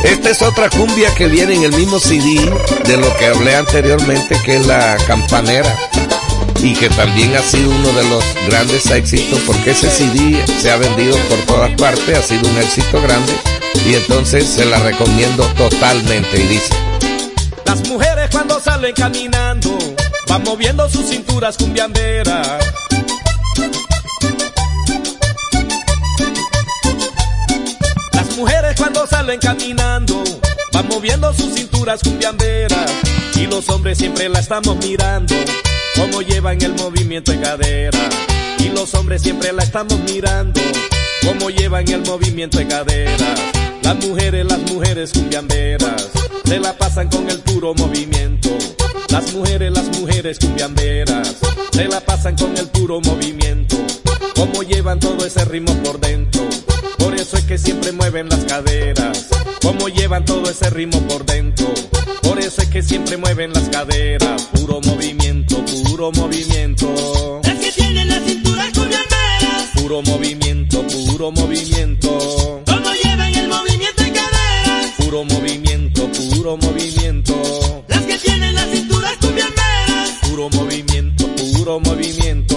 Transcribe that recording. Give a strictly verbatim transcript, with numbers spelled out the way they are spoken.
Esta es otra cumbia que viene en el mismo C D de lo que hablé anteriormente, que es la Campanera, y que también ha sido uno de los grandes éxitos, porque ese C D se ha vendido por todas partes, ha sido un éxito grande, y entonces se la recomiendo totalmente. Y dice: las mujeres cuando salen caminando van moviendo sus cinturas cumbiamberas. Las mujeres cuando salen caminando van moviendo sus cinturas cumbiamberas, y los hombres siempre la estamos mirando como llevan el movimiento de cadera. Y los hombres siempre la estamos mirando como llevan el movimiento de cadera. Las mujeres, las mujeres cumbiamberas se la pasan con el puro movimiento. Las mujeres, las mujeres cumbiamberas se la pasan con el puro movimiento, como llevan todo ese ritmo por dentro. Por eso es que siempre mueven las caderas, como llevan todo ese ritmo por dentro. Por eso es que siempre mueven las caderas. Puro movimiento, puro movimiento. Las que tienen las cinturas cumbiamberas. Puro movimiento, puro movimiento. Como llevan el movimiento de caderas. Puro movimiento, puro movimiento. Las que tienen las cinturas cumbiamberas. Puro movimiento, puro movimiento.